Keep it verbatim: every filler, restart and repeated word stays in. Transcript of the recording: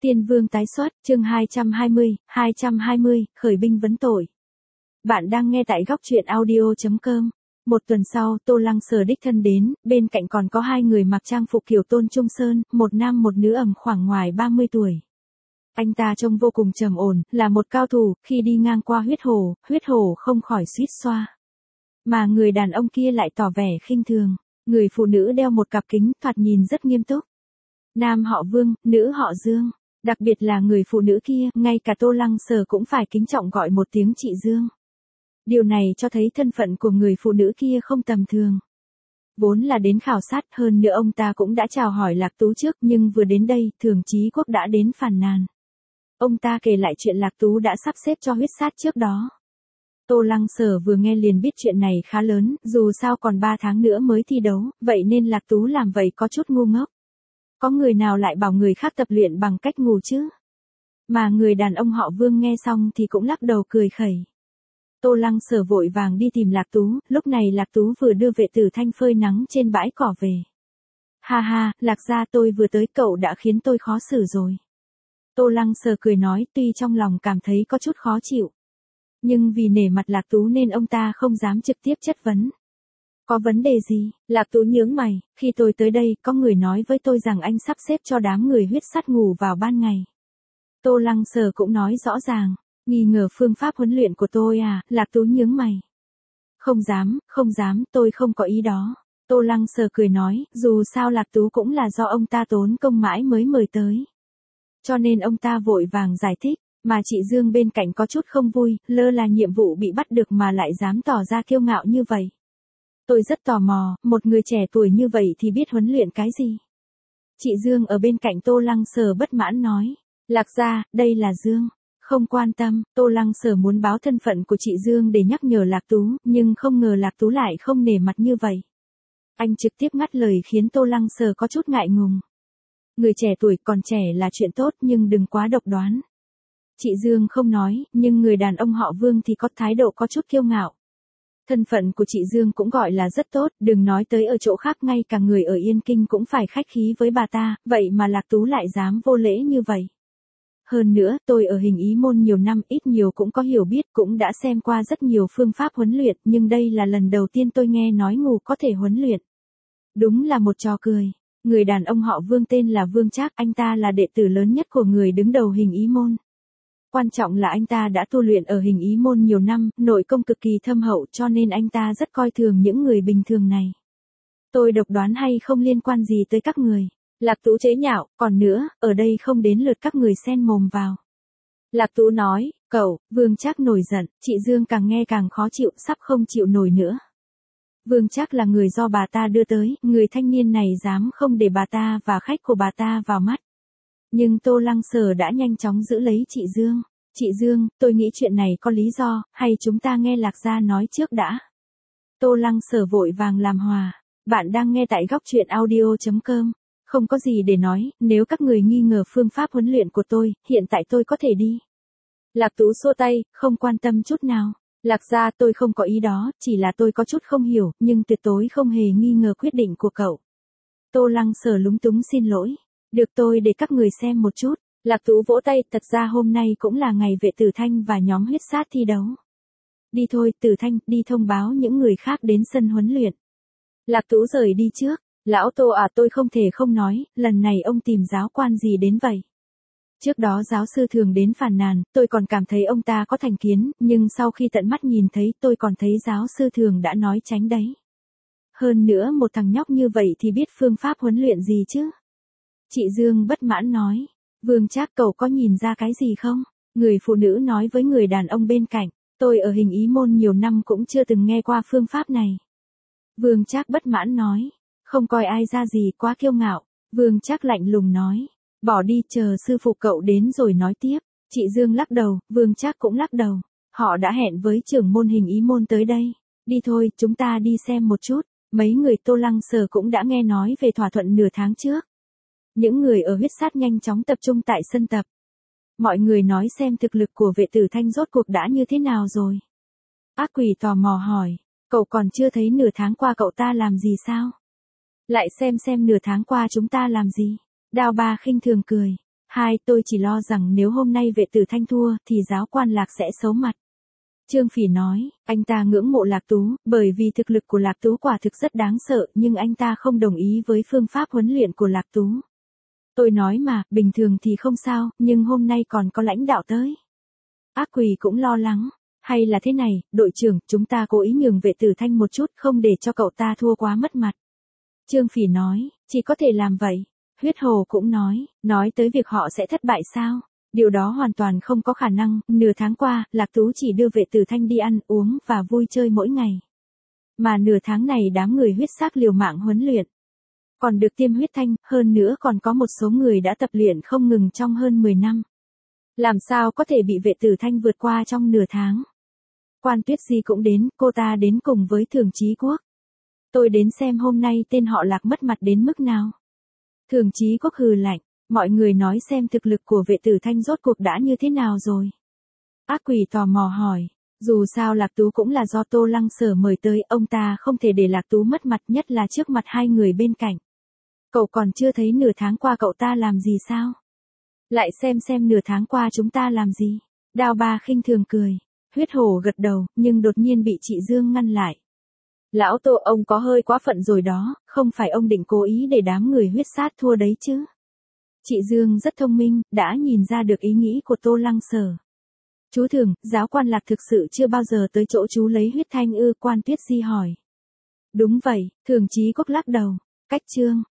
Tiên Vương tái xuất, chương hai trăm hai mươi, hai trăm hai mươi, khởi binh vấn tội. Bạn đang nghe tại góc truyện audio chấm com. Một tuần sau, Tô Lăng Sở đích thân đến, bên cạnh còn có hai người mặc trang phục kiểu Tôn Trung Sơn, một nam một nữ ẩm khoảng ngoài ba mươi tuổi. Anh ta trông vô cùng trầm ổn, là một cao thủ, khi đi ngang qua huyết hồ, huyết hồ không khỏi suýt xoa. Mà người đàn ông kia lại tỏ vẻ khinh thường, người phụ nữ đeo một cặp kính, thoạt nhìn rất nghiêm túc. Nam họ Vương, nữ họ Dương. Đặc biệt là người phụ nữ kia, ngay cả Tô Lăng Sở cũng phải kính trọng gọi một tiếng chị Dương. Điều này cho thấy thân phận của người phụ nữ kia không tầm thường. Vốn là đến khảo sát, hơn nữa ông ta cũng đã chào hỏi Lạc Tú trước, nhưng vừa đến đây, Thường Chí Quốc đã đến phàn nàn. Ông ta kể lại chuyện Lạc Tú đã sắp xếp cho huyết sát trước đó. Tô Lăng Sở vừa nghe liền biết chuyện này khá lớn, dù sao còn ba tháng nữa mới thi đấu, vậy nên Lạc Tú làm vậy có chút ngu ngốc. Có người nào lại bảo người khác tập luyện bằng cách ngủ chứ? Mà người đàn ông họ Vương nghe xong thì cũng lắc đầu cười khẩy. Tô Lăng Sở vội vàng đi tìm Lạc Tú, lúc này Lạc Tú vừa đưa vệ tử thanh phơi nắng trên bãi cỏ về. Ha ha, Lạc gia tôi vừa tới cậu đã khiến tôi khó xử rồi. Tô Lăng Sở cười nói tuy trong lòng cảm thấy có chút khó chịu. Nhưng vì nể mặt Lạc Tú nên ông ta không dám trực tiếp chất vấn. Có vấn đề gì? Lạc Tú nhướng mày, khi tôi tới đây có người nói với tôi rằng anh sắp xếp cho đám người huyết sắt ngủ vào ban ngày. Tô Lăng Sở cũng nói rõ ràng, nghi ngờ phương pháp huấn luyện của tôi à, Lạc Tú nhướng mày. Không dám, không dám, tôi không có ý đó. Tô Lăng Sở cười nói, dù sao Lạc Tú cũng là do ông ta tốn công mãi mới mời tới. Cho nên ông ta vội vàng giải thích, mà chị Dương bên cạnh có chút không vui, lơ là nhiệm vụ bị bắt được mà lại dám tỏ ra kiêu ngạo như vậy. Tôi rất tò mò, một người trẻ tuổi như vậy thì biết huấn luyện cái gì? Chị Dương ở bên cạnh Tô Lăng Sở bất mãn nói. Lạc gia, đây là Dương. Không quan tâm, Tô Lăng Sở muốn báo thân phận của chị Dương để nhắc nhở Lạc Tú, nhưng không ngờ Lạc Tú lại không nể mặt như vậy. Anh trực tiếp ngắt lời khiến Tô Lăng Sở có chút ngại ngùng. Người trẻ tuổi còn trẻ là chuyện tốt nhưng đừng quá độc đoán. Chị Dương không nói, nhưng người đàn ông họ Vương thì có thái độ có chút kiêu ngạo. Thân phận của chị Dương cũng gọi là rất tốt, đừng nói tới ở chỗ khác ngay cả người ở Yên Kinh cũng phải khách khí với bà ta, vậy mà Lạc Tú lại dám vô lễ như vậy. Hơn nữa, tôi ở hình ý môn nhiều năm ít nhiều cũng có hiểu biết, cũng đã xem qua rất nhiều phương pháp huấn luyện, nhưng đây là lần đầu tiên tôi nghe nói ngủ có thể huấn luyện. Đúng là một trò cười. Người đàn ông họ Vương tên là Vương Trác, anh ta là đệ tử lớn nhất của người đứng đầu hình ý môn. Quan trọng là anh ta đã tu luyện ở hình ý môn nhiều năm, nội công cực kỳ thâm hậu cho nên anh ta rất coi thường những người bình thường này. Tôi độc đoán hay không liên quan gì tới các người. Lạc Tú chế nhạo, còn nữa, ở đây không đến lượt các người xen mồm vào. Lạc Tú nói, cậu, Vương Trác nổi giận, chị Dương càng nghe càng khó chịu, sắp không chịu nổi nữa. Vương Trác là người do bà ta đưa tới, người thanh niên này dám không để bà ta và khách của bà ta vào mắt. Nhưng Tô Lăng Sở đã nhanh chóng giữ lấy chị Dương. Chị Dương, tôi nghĩ chuyện này có lý do, hay chúng ta nghe Lạc gia nói trước đã. Tô Lăng Sở vội vàng làm hòa. Bạn đang nghe tại góc truyện audio chấm com. Không có gì để nói, nếu các người nghi ngờ phương pháp huấn luyện của tôi, hiện tại tôi có thể đi. Lạc Tú xua tay, không quan tâm chút nào. Lạc gia tôi không có ý đó, chỉ là tôi có chút không hiểu, nhưng tuyệt đối không hề nghi ngờ quyết định của cậu. Tô Lăng Sở lúng túng xin lỗi. Được tôi để các người xem một chút. Lạc Tú vỗ tay, thật ra hôm nay cũng là ngày vệ tử thanh và nhóm huyết sát thi đấu. Đi thôi, tử thanh, đi thông báo những người khác đến sân huấn luyện. Lạc Tú rời đi trước. Lão Tô à, tôi không thể không nói, lần này ông tìm giáo quan gì đến vậy? Trước đó giáo sư Thường đến phàn nàn, tôi còn cảm thấy ông ta có thành kiến, nhưng sau khi tận mắt nhìn thấy tôi còn thấy giáo sư Thường đã nói tránh đấy. Hơn nữa một thằng nhóc như vậy thì biết phương pháp huấn luyện gì chứ? Chị Dương bất mãn nói, Vương Trác cậu có nhìn ra cái gì không? Người phụ nữ nói với người đàn ông bên cạnh, tôi ở hình ý môn nhiều năm cũng chưa từng nghe qua phương pháp này. Vương Trác bất mãn nói, không coi ai ra gì, quá kiêu ngạo. Vương Trác lạnh lùng nói, bỏ đi, chờ sư phụ cậu đến rồi nói tiếp. Chị Dương lắc đầu, Vương Trác cũng lắc đầu. Họ đã hẹn với trưởng môn hình ý môn tới đây. Đi thôi, chúng ta đi xem một chút. Mấy người Tô Lăng Sở cũng đã nghe nói về thỏa thuận nửa tháng trước. Những người ở huyết sát nhanh chóng tập trung tại sân tập. Mọi người nói xem thực lực của vệ tử thanh rốt cuộc đã như thế nào rồi. Ác quỷ tò mò hỏi, cậu còn chưa thấy nửa tháng qua cậu ta làm gì sao? Lại xem xem nửa tháng qua chúng ta làm gì. Đao Ba khinh thường cười. Hai, tôi chỉ lo rằng nếu hôm nay vệ tử Thanh thua thì giáo quan Lạc sẽ xấu mặt. Trương Phỉ nói, anh ta ngưỡng mộ Lạc Tú, bởi vì thực lực của Lạc Tú quả thực rất đáng sợ, nhưng anh ta không đồng ý với phương pháp huấn luyện của Lạc Tú. Tôi nói mà, bình thường thì không sao, nhưng hôm nay còn có lãnh đạo tới. Ác Quỷ cũng lo lắng. Hay là thế này, đội trưởng, chúng ta cố ý nhường vệ tử Thanh một chút, không để cho cậu ta thua quá mất mặt. Trương Phỉ nói, chỉ có thể làm vậy. Huyết Hồ cũng nói, nói tới việc họ sẽ thất bại sao? Điều đó hoàn toàn không có khả năng, nửa tháng qua, Lạc Tú chỉ đưa vệ tử Thanh đi ăn, uống và vui chơi mỗi ngày. Mà nửa tháng này đám người huyết sắc liều mạng huấn luyện. Còn được tiêm huyết thanh, hơn nữa còn có một số người đã tập luyện không ngừng trong hơn mười năm. Làm sao có thể bị vệ tử Thanh vượt qua trong nửa tháng? Quan Tuyết Di cũng đến, cô ta đến cùng với Thường Chí Quốc. Tôi đến xem hôm nay tên họ Lạc mất mặt đến mức nào. Thường Chí Quốc hừ lạnh, mọi người nói xem thực lực của vệ tử Thanh rốt cuộc đã như thế nào rồi. Ác Quỷ tò mò hỏi, dù sao Lạc Tú cũng là do Tô Lăng Sở mời tới, ông ta không thể để Lạc Tú mất mặt, nhất là trước mặt hai người bên cạnh. Cậu còn chưa thấy nửa tháng qua cậu ta làm gì sao? Lại xem xem nửa tháng qua chúng ta làm gì. Đao Ba khinh thường cười. Huyết Hổ gật đầu, nhưng đột nhiên bị chị Dương ngăn lại. Lão Tô, ông có hơi quá phận rồi đó, không phải ông định cố ý để đám người huyết sát thua đấy chứ. Chị Dương rất thông minh, đã nhìn ra được ý nghĩ của Tô Lăng Sở. Chú Thường, giáo quan Lạc thực sự chưa bao giờ tới chỗ chú lấy huyết thanh ư? Quan Tuyết Di hỏi. Đúng vậy, Thường Chí Quốc lắc đầu. Cách Trương